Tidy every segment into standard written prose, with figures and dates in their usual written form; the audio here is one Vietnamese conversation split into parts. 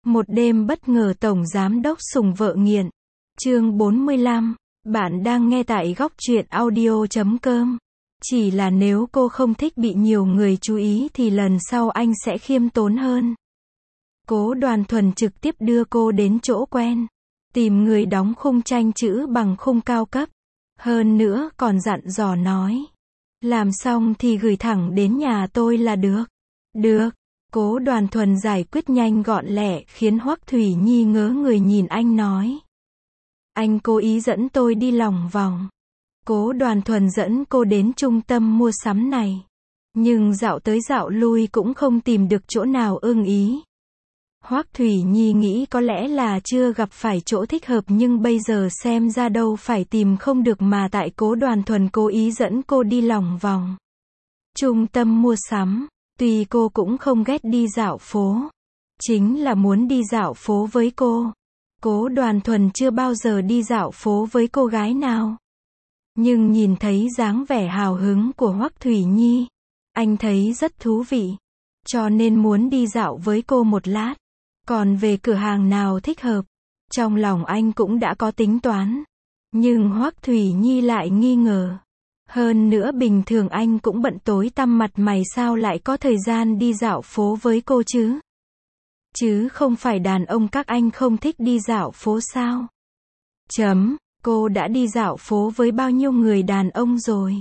Một đêm bất ngờ tổng giám đốc sủng vợ nghiện. Chương 45. Bạn đang nghe tại góc truyện audio.com. Chỉ là nếu cô không thích bị nhiều người chú ý thì lần sau anh sẽ khiêm tốn hơn. Cố Đoàn Thuần trực tiếp đưa cô đến chỗ quen. Tìm người đóng khung tranh chữ bằng khung cao cấp. Hơn nữa còn dặn dò nói. Làm xong thì gửi thẳng đến nhà tôi là được. Được. Cố Đoàn Thuần giải quyết nhanh gọn lẹ khiến Hoắc Thủy Nhi ngớ người nhìn anh nói. Anh cố ý dẫn tôi đi lòng vòng. Cố Đoàn Thuần dẫn cô đến trung tâm mua sắm này. Nhưng dạo tới dạo lui cũng không tìm được chỗ nào ưng ý. Hoắc Thủy Nhi nghĩ có lẽ là chưa gặp phải chỗ thích hợp nhưng bây giờ xem ra đâu phải tìm không được mà tại Cố Đoàn Thuần cố ý dẫn cô đi lòng vòng. Trung tâm mua sắm. Tuy cô cũng không ghét đi dạo phố. Chính là muốn đi dạo phố với cô. Cố Đoàn Thuần chưa bao giờ đi dạo phố với cô gái nào. Nhưng nhìn thấy dáng vẻ hào hứng của Hoắc Thủy Nhi. Anh thấy rất thú vị. Cho nên muốn đi dạo với cô một lát. Còn về cửa hàng nào thích hợp. Trong lòng anh cũng đã có tính toán. Nhưng Hoắc Thủy Nhi lại nghi ngờ. Hơn nữa bình thường anh cũng bận tối tăm mặt mày sao lại có thời gian đi dạo phố với cô chứ? Chứ không phải đàn ông các anh không thích đi dạo phố sao? Cô đã đi dạo phố với bao nhiêu người đàn ông rồi?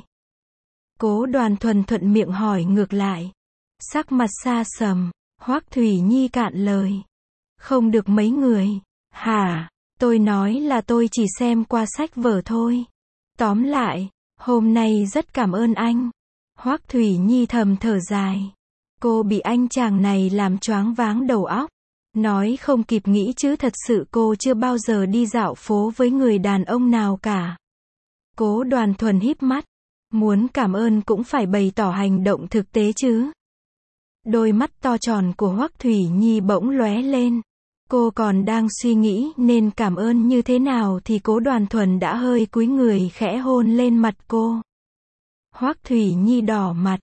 Cố Đoàn Thuần thuận miệng hỏi ngược lại. Sắc mặt xa sầm, Hoắc Thủy Nhi cạn lời. Không được mấy người. Hả? Tôi nói là tôi chỉ xem qua sách vở thôi. Tóm lại. Hôm nay rất cảm ơn anh. Hoắc Thủy Nhi thầm thở dài. Cô bị anh chàng này làm choáng váng đầu óc. Nói không kịp nghĩ chứ thật sự cô chưa bao giờ đi dạo phố với người đàn ông nào cả. Cố Đoàn Thuần híp mắt. Muốn cảm ơn cũng phải bày tỏ hành động thực tế chứ. Đôi mắt to tròn của Hoắc Thủy Nhi bỗng lóe lên. Cô còn đang suy nghĩ nên cảm ơn như thế nào thì Cố Đoàn Thuần đã hơi cúi người khẽ hôn lên mặt cô. Hoắc Thủy Nhi đỏ mặt.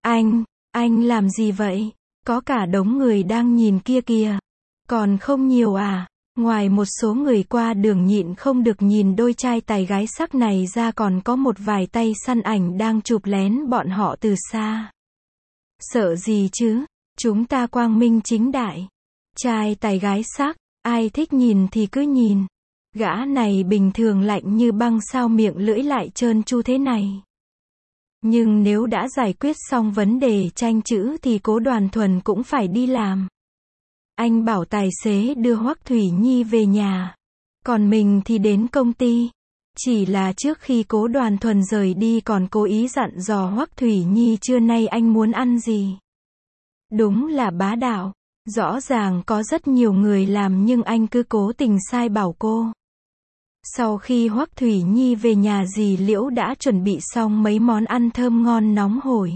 Anh làm gì vậy? Có cả đống người đang nhìn kia kìa. Còn không nhiều à? Ngoài một số người qua đường nhịn không được nhìn đôi trai tài gái sắc này ra còn có một vài tay săn ảnh đang chụp lén bọn họ từ xa. Sợ gì chứ? Chúng ta quang minh chính đại. Trai tài gái sắc, ai thích nhìn thì cứ nhìn. Gã này bình thường lạnh như băng sao miệng lưỡi lại trơn tru thế này. Nhưng nếu đã giải quyết xong vấn đề tranh chữ thì Cố Đoàn Thuần cũng phải đi làm. Anh bảo tài xế đưa Hoắc Thủy Nhi về nhà. Còn mình thì đến công ty. Chỉ là trước khi Cố Đoàn Thuần rời đi còn cố ý dặn dò Hoắc Thủy Nhi trưa nay anh muốn ăn gì. Đúng là bá đạo. Rõ ràng có rất nhiều người làm nhưng anh cứ cố tình sai bảo cô. Sau khi Hoắc Thủy Nhi về nhà dì Liễu đã chuẩn bị xong mấy món ăn thơm ngon nóng hổi.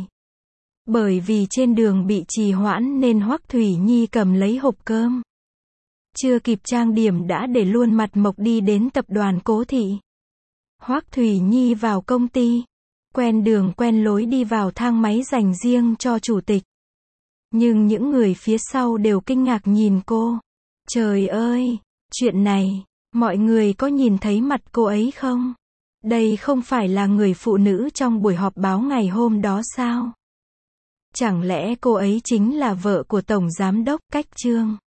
Bởi vì trên đường bị trì hoãn nên Hoắc Thủy Nhi cầm lấy hộp cơm. Chưa kịp trang điểm đã để luôn mặt mộc đi đến tập đoàn Cố Thị. Hoắc Thủy Nhi vào công ty. Quen đường quen lối đi vào thang máy dành riêng cho chủ tịch. Nhưng những người phía sau đều kinh ngạc nhìn cô. Trời ơi, chuyện này, mọi người có nhìn thấy mặt cô ấy không? Đây không phải là người phụ nữ trong buổi họp báo ngày hôm đó sao? Chẳng lẽ cô ấy chính là vợ của Tổng Giám đốc Cách Trương?